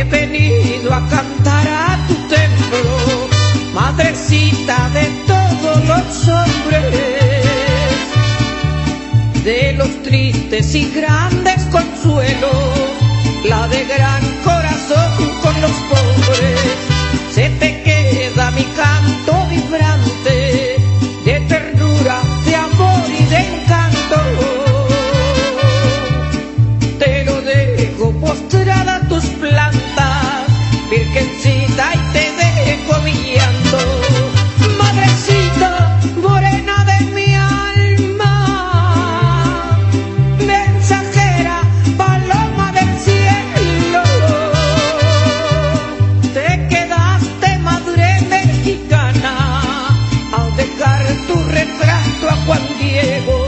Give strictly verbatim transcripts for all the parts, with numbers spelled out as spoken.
venido a cantar a tu templo, madrecita de todos los hombres, de los tristes y grandes consuelos, la de gran corazón con los pobres. Se te queda mi canto vibrante de ternura, de amor y de encanto. Te lo dejo postrada a tus plantas, virgencita, y te dejo mi llanto. Madrecita morena de mi alma, mensajera, paloma del cielo, te quedaste madre mexicana al dejar tu retrato a Juan Diego.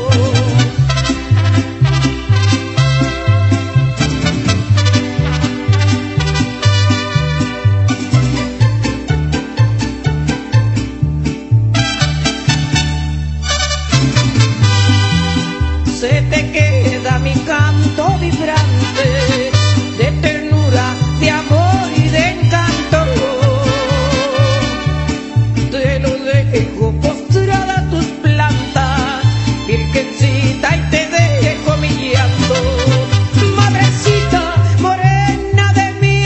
Se te queda mi canto vibrante de ternura, de amor y de encanto. Te lo dejo postrada a tus plantas, virgencita, y te dejo mi llanto. Madrecita morena de mi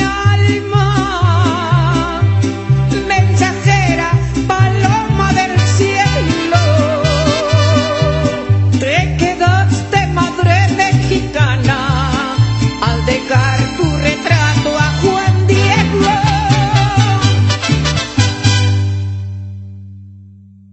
alma, mensajera, paloma del cielo, te quedaste madre mexicana al dejar tu retrato